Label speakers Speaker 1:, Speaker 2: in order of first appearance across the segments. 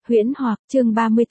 Speaker 1: Huyễn Hoặc, chương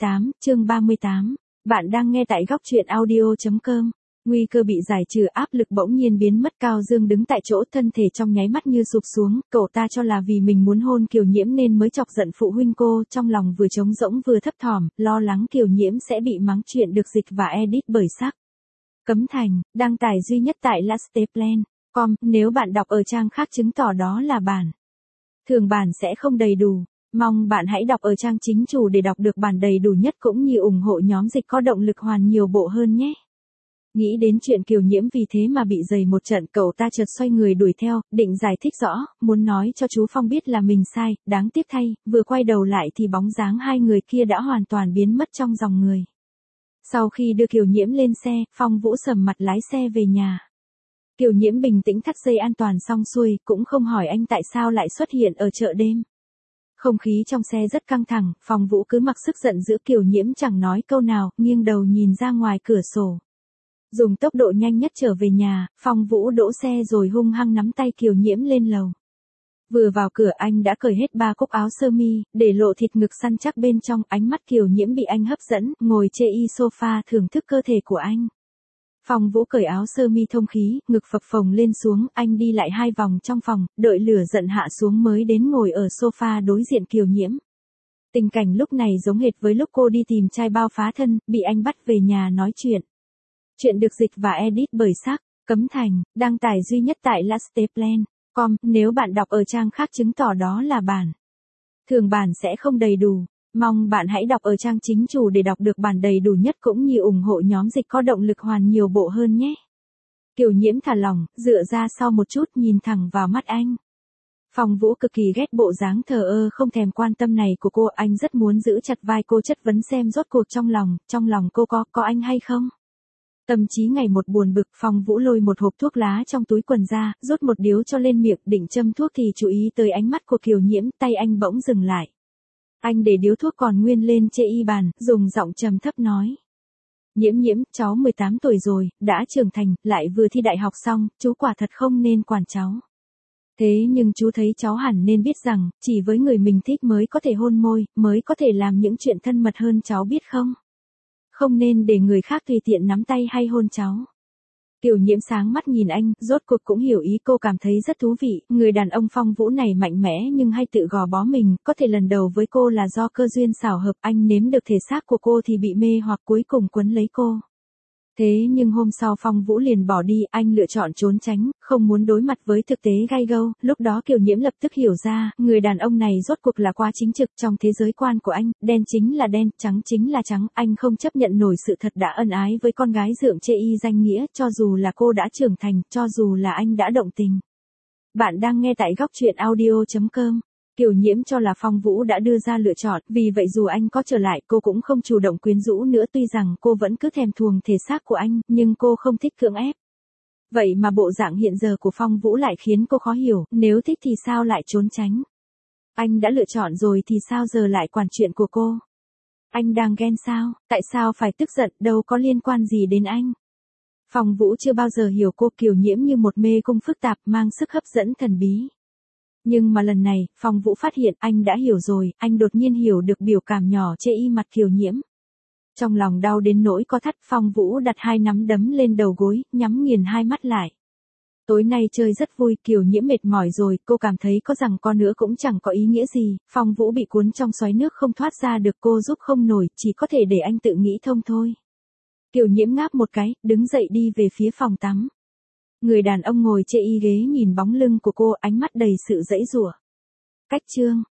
Speaker 1: 38. Bạn đang nghe tại góc truyện audio.com. Nguy cơ bị giải trừ, áp lực bỗng nhiên biến mất. Cao Dương đứng tại chỗ, thân thể trong nháy mắt như sụp xuống. Cậu ta cho là vì mình muốn hôn Kiều Nhiễm nên mới chọc giận phụ huynh cô, trong lòng vừa trống rỗng vừa thấp thỏm, lo lắng Kiều Nhiễm sẽ bị mắng. Chuyện được dịch và edit bởi Sắc Cấm Thành, đăng tải duy nhất tại lasteplan.com. Nếu bạn đọc ở trang khác chứng tỏ đó là bản thường, bản sẽ không đầy đủ. Mong bạn hãy đọc ở trang chính chủ để đọc được bản đầy đủ nhất, cũng như ủng hộ nhóm dịch có động lực hoàn nhiều bộ hơn nhé. Nghĩ đến chuyện Kiều Nhiễm vì thế mà bị dày một trận, cậu ta chợt xoay người đuổi theo, định giải thích rõ, muốn nói cho chú Phong biết là mình sai. Đáng tiếc thay, vừa quay đầu lại thì bóng dáng hai người kia đã hoàn toàn biến mất trong dòng người. Sau khi đưa Kiều Nhiễm lên xe, Phong Vũ sầm mặt lái xe về nhà. Kiều Nhiễm bình tĩnh thắt dây an toàn xong xuôi, cũng không hỏi anh tại sao lại xuất hiện ở chợ đêm. Không khí trong xe rất căng thẳng, Phong Vũ cứ mặc sức giận dữ. Kiều Nhiễm chẳng nói câu nào, nghiêng đầu nhìn ra ngoài cửa sổ. Dùng tốc độ nhanh nhất trở về nhà, Phong Vũ đỗ xe rồi hung hăng nắm tay Kiều Nhiễm lên lầu. Vừa vào cửa anh đã cởi hết 3 cúc áo sơ mi, để lộ thịt ngực săn chắc bên trong. Ánh mắt Kiều Nhiễm bị anh hấp dẫn, ngồi chê y sofa thưởng thức cơ thể của anh. Phong Vũ cởi áo sơ mi thông khí, ngực phập phồng lên xuống, anh đi lại 2 vòng trong phòng, đợi lửa giận hạ xuống mới đến ngồi ở sofa đối diện Kiều Nhiễm. Tình cảnh lúc này giống hệt với lúc cô đi tìm trai bao phá thân, bị anh bắt về nhà nói chuyện. Chuyện được dịch và edit bởi Sắc Cấm Thành, đăng tải duy nhất tại lasteplan.com. Nếu bạn đọc ở trang khác chứng tỏ đó là bản thường, bản sẽ không đầy đủ. Mong bạn hãy đọc ở trang chính chủ để đọc được bản đầy đủ nhất, cũng như ủng hộ nhóm dịch có động lực hoàn nhiều bộ hơn nhé. Kiều Nhiễm thả lỏng, dựa ra sau một chút, nhìn thẳng vào mắt anh. Phong Vũ cực kỳ ghét bộ dáng thờ ơ không thèm quan tâm này của cô. Anh rất muốn giữ chặt vai cô, chất vấn xem rốt cuộc trong lòng cô có anh hay không. Tâm trí ngày một buồn bực, Phong Vũ lôi một hộp thuốc lá trong túi quần ra, rút một điếu cho lên miệng, định châm thuốc thì chú ý tới ánh mắt của Kiều Nhiễm, tay anh bỗng dừng lại. Anh để điếu thuốc còn nguyên lên chê y bàn, dùng giọng trầm thấp nói. Nhiễm, cháu 18 tuổi rồi, đã trưởng thành, lại vừa thi đại học xong, chú quả thật không nên quản cháu. Thế nhưng chú thấy cháu hẳn nên biết rằng, chỉ với người mình thích mới có thể hôn môi, mới có thể làm những chuyện thân mật hơn, cháu biết không? Không nên để người khác tùy tiện nắm tay hay hôn cháu. Kiều Nhiễm sáng mắt nhìn anh, rốt cuộc cũng hiểu ý cô, cảm thấy rất thú vị. Người đàn ông Phong Vũ này mạnh mẽ nhưng hay tự gò bó mình, có thể lần đầu với cô là do cơ duyên xảo hợp. Anh nếm được thể xác của cô thì bị mê hoặc, cuối cùng quấn lấy cô. Thế nhưng hôm sau Phong Vũ liền bỏ đi, anh lựa chọn trốn tránh, không muốn đối mặt với thực tế gay gâu. Lúc đó Kiều Nhiễm lập tức hiểu ra, người đàn ông này rốt cuộc là quá chính trực. Trong thế giới quan của anh, đen chính là đen, trắng chính là trắng. Anh không chấp nhận nổi sự thật đã ân ái với con gái dượng chê y danh nghĩa, cho dù là cô đã trưởng thành, cho dù là anh đã động tình. Bạn đang nghe tại góc truyện audio.com. Kiều Nhiễm cho là Phong Vũ đã đưa ra lựa chọn, vì vậy dù anh có trở lại, cô cũng không chủ động quyến rũ nữa. Tuy rằng cô vẫn cứ thèm thuồng thể xác của anh, nhưng cô không thích cưỡng ép. Vậy mà bộ dạng hiện giờ của Phong Vũ lại khiến cô khó hiểu, nếu thích thì sao lại trốn tránh? Anh đã lựa chọn rồi thì sao giờ lại quản chuyện của cô? Anh đang ghen sao? Tại sao phải tức giận, đâu có liên quan gì đến anh? Phong Vũ chưa bao giờ hiểu cô. Kiều Nhiễm như một mê cung phức tạp, mang sức hấp dẫn thần bí. Nhưng mà lần này, Phong Vũ phát hiện anh đã hiểu rồi. Anh đột nhiên hiểu được biểu cảm nhỏ chê y mặt Kiều Nhiễm. Trong lòng đau đến nỗi co thắt, Phong Vũ đặt 2 nắm đấm lên đầu gối, nhắm nghiền 2 mắt lại. Tối nay chơi rất vui, Kiều Nhiễm mệt mỏi rồi, cô cảm thấy có rằng co nữa cũng chẳng có ý nghĩa gì. Phong Vũ bị cuốn trong xoáy nước không thoát ra được, cô giúp không nổi, chỉ có thể để anh tự nghĩ thông thôi. Kiều Nhiễm ngáp một cái, đứng dậy đi về phía phòng tắm. Người đàn ông ngồi chê y ghế nhìn bóng lưng của cô, ánh mắt đầy sự giãy giụa. Cách chương